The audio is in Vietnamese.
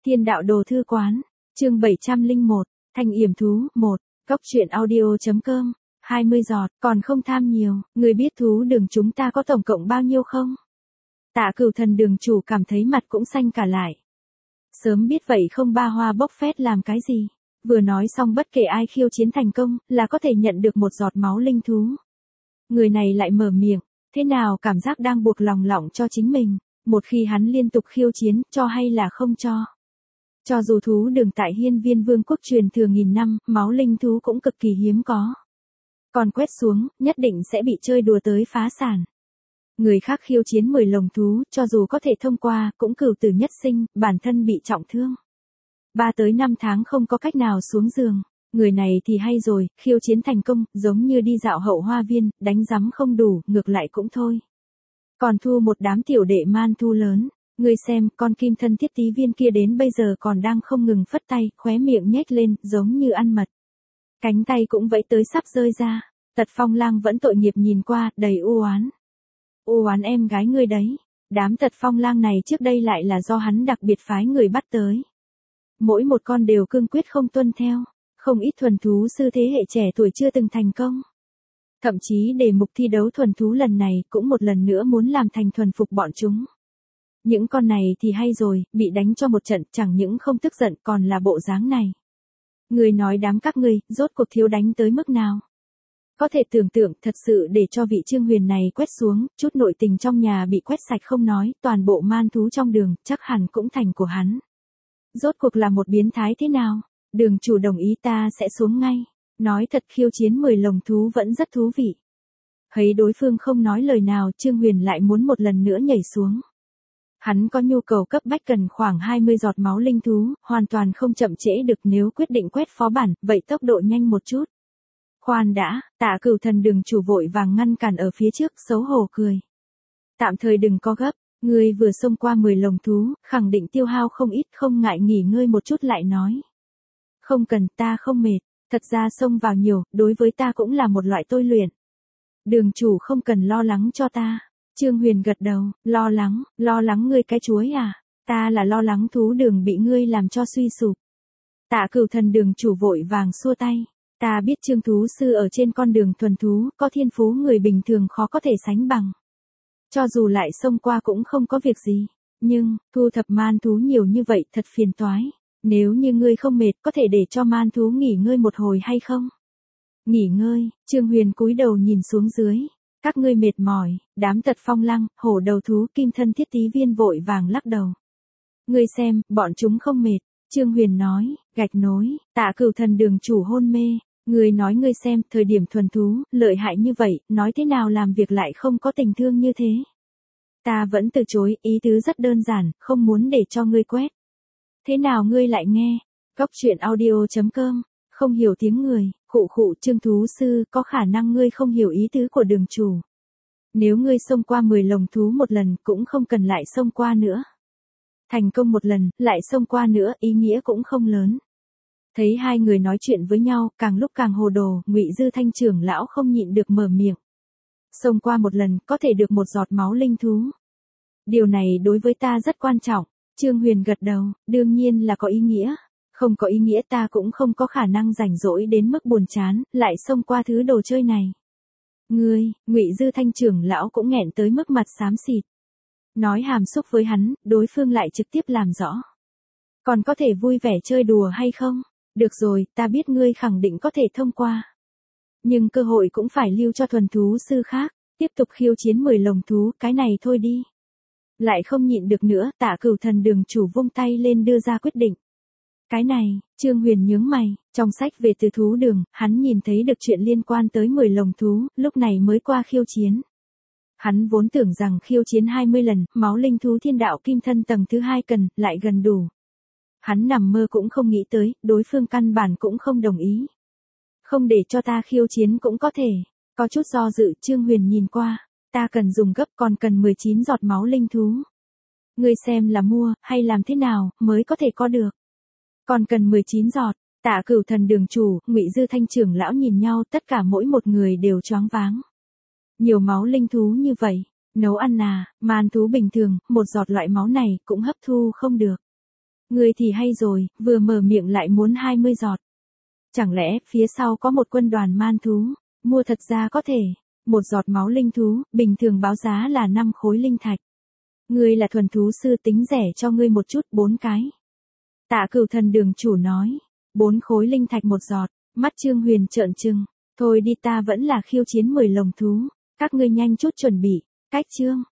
Thiên đạo đồ thư quán, chương 701, Thanh yểm thú, 1, Cốc truyện audio.com, 20 giọt, còn không tham nhiều, người biết thú đường chúng ta có tổng cộng bao nhiêu không? Tạ Cửu Thần đường chủ cảm thấy mặt cũng xanh cả lại. Sớm biết vậy không ba hoa bốc phét làm cái gì. Vừa nói xong bất kể ai khiêu chiến thành công, là có thể nhận được một giọt máu linh thú. Người này lại mở miệng, thế nào cảm giác đang buộc lòng lỏng cho chính mình, một khi hắn liên tục khiêu chiến, cho hay là không cho. Cho dù thú đường tại Hiên Viên Vương quốc truyền thừa nghìn năm, máu linh thú cũng cực kỳ hiếm có. Còn quét xuống, nhất định sẽ bị chơi đùa tới phá sản. Người khác khiêu chiến 10 lồng thú, cho dù có thể thông qua, cũng cửu tử nhất sinh, bản thân bị trọng thương. 3 tới 5 tháng không có cách nào xuống giường. Người này thì hay rồi, khiêu chiến thành công, giống như đi dạo hậu hoa viên, đánh giấm không đủ, ngược lại cũng thôi. Còn thua một đám tiểu đệ man thu lớn. Ngươi xem, con kim thân thiết tí viên kia đến bây giờ còn đang không ngừng phất tay, khóe miệng nhếch lên, giống như ăn mật. Cánh tay cũng vẫy tới sắp rơi ra. Tật Phong Lang vẫn tội nghiệp nhìn qua, đầy u oán. U oán em gái ngươi đấy. Đám Tật Phong Lang này trước đây lại là do hắn đặc biệt phái người bắt tới. Mỗi một con đều cương quyết không tuân theo. Không ít thuần thú sư thế hệ trẻ tuổi chưa từng thành công. Thậm chí đề mục thi đấu thuần thú lần này cũng một lần nữa muốn làm thành thuần phục bọn chúng. Những con này thì hay rồi, bị đánh cho một trận chẳng những không tức giận còn là bộ dáng này. Người nói đám các ngươi, rốt cuộc thiếu đánh tới mức nào. Có thể tưởng tượng thật sự để cho vị Trương Huyền này quét xuống, chút nội tình trong nhà bị quét sạch không nói, toàn bộ man thú trong đường, chắc hẳn cũng thành của hắn. Rốt cuộc là một biến thái thế nào? Đường chủ đồng ý ta sẽ xuống ngay. Nói thật khiêu chiến 10 lồng thú vẫn rất thú vị. Thấy đối phương không nói lời nào, Trương Huyền lại muốn một lần nữa nhảy xuống. Hắn có nhu cầu cấp bách cần khoảng 20 giọt máu linh thú, hoàn toàn không chậm trễ được nếu quyết định quét phó bản, vậy tốc độ nhanh một chút. Khoan đã, Tạ Cửu Thần đường chủ vội vàng ngăn cản ở phía trước, xấu hổ cười. Tạm thời đừng có gấp, ngươi vừa xông qua 10 lồng thú, khẳng định tiêu hao không ít, không ngại nghỉ ngơi một chút lại nói. Không cần, ta không mệt, thật ra xông vào nhiều, đối với ta cũng là một loại tôi luyện. Đường chủ không cần lo lắng cho ta. Trương Huyền gật đầu, lo lắng ngươi cái chuối à, ta là lo lắng thú đường bị ngươi làm cho suy sụp. Tạ Cửu Thần đường chủ vội vàng xua tay, ta biết Trương thú sư ở trên con đường thuần thú, có thiên phú người bình thường khó có thể sánh bằng. Cho dù lại xông qua cũng không có việc gì, nhưng, thu thập man thú nhiều như vậy thật phiền toái, nếu như ngươi không mệt có thể để cho man thú nghỉ ngơi một hồi hay không? Nghỉ ngơi, Trương Huyền cúi đầu nhìn xuống dưới. Các ngươi mệt mỏi, đám Tật Phong Lang, hổ đầu thú kim thân thiết tí viên vội vàng lắc đầu. Ngươi xem, bọn chúng không mệt, Trương Huyền nói, gạch nối, Tạ Cửu Thần đường chủ hôn mê, ngươi nói ngươi xem, thời điểm thuần thú, lợi hại như vậy, nói thế nào làm việc lại không có tình thương như thế. Ta vẫn từ chối, ý tứ rất đơn giản, không muốn để cho ngươi quét. Thế nào ngươi lại nghe, Cốc truyện audio.com, không hiểu tiếng người. Khụ Trương thú sư, có khả năng ngươi không hiểu ý tứ của đường chủ. Nếu ngươi xông qua 10 lồng thú một lần cũng không cần lại xông qua nữa. Thành công một lần, lại xông qua nữa, ý nghĩa cũng không lớn. Thấy hai người nói chuyện với nhau, càng lúc càng hồ đồ, Ngụy Dư Thanh trưởng lão không nhịn được mở miệng. Xông qua một lần, có thể được một giọt máu linh thú. Điều này đối với ta rất quan trọng. Trương Huyền gật đầu, đương nhiên là có ý nghĩa. Không có ý nghĩa ta cũng không có khả năng rảnh rỗi đến mức buồn chán, lại xông qua thứ đồ chơi này. Ngươi, Ngụy Dư Thanh trưởng lão cũng nghẹn tới mức mặt xám xịt. Nói hàm xúc với hắn, đối phương lại trực tiếp làm rõ. Còn có thể vui vẻ chơi đùa hay không? Được rồi, ta biết ngươi khẳng định có thể thông qua. Nhưng cơ hội cũng phải lưu cho thuần thú sư khác, tiếp tục khiêu chiến 10 lồng thú, cái này thôi đi. Lại không nhịn được nữa, Tạ Cửu Thần đường chủ vung tay lên đưa ra quyết định. Cái này, Trương Huyền nhướng mày, trong sách về từ thú đường, hắn nhìn thấy được chuyện liên quan tới 10 lồng thú, lúc này mới qua khiêu chiến. Hắn vốn tưởng rằng khiêu chiến 20 lần, máu linh thú thiên đạo kim thân tầng thứ 2 cần, lại gần đủ. Hắn nằm mơ cũng không nghĩ tới, đối phương căn bản cũng không đồng ý. Không để cho ta khiêu chiến cũng có thể, có chút do dự, Trương Huyền nhìn qua, ta cần dùng gấp còn cần 19 giọt máu linh thú. Ngươi xem là mua, hay làm thế nào, mới có thể có được. Còn cần 19 giọt, Tạ Cửu Thần đường chủ, Ngụy Dư Thanh trưởng lão nhìn nhau, tất cả mỗi một người đều choáng váng. Nhiều máu linh thú như vậy, nấu ăn à, man thú bình thường, một giọt loại máu này cũng hấp thu không được. Ngươi thì hay rồi, vừa mở miệng lại muốn 20 giọt. Chẳng lẽ phía sau có một quân đoàn man thú, mua thật ra có thể. Một giọt máu linh thú, bình thường báo giá là 5 khối linh thạch. Ngươi là thuần thú sư tính rẻ cho ngươi một chút 4 cái. Tạ Cửu Thần đường chủ nói, 4 khối linh thạch một giọt, mắt Trương Huyền trợn trừng. Thôi đi, ta vẫn là khiêu chiến 10 lồng thú, các ngươi nhanh chút chuẩn bị, cách chương.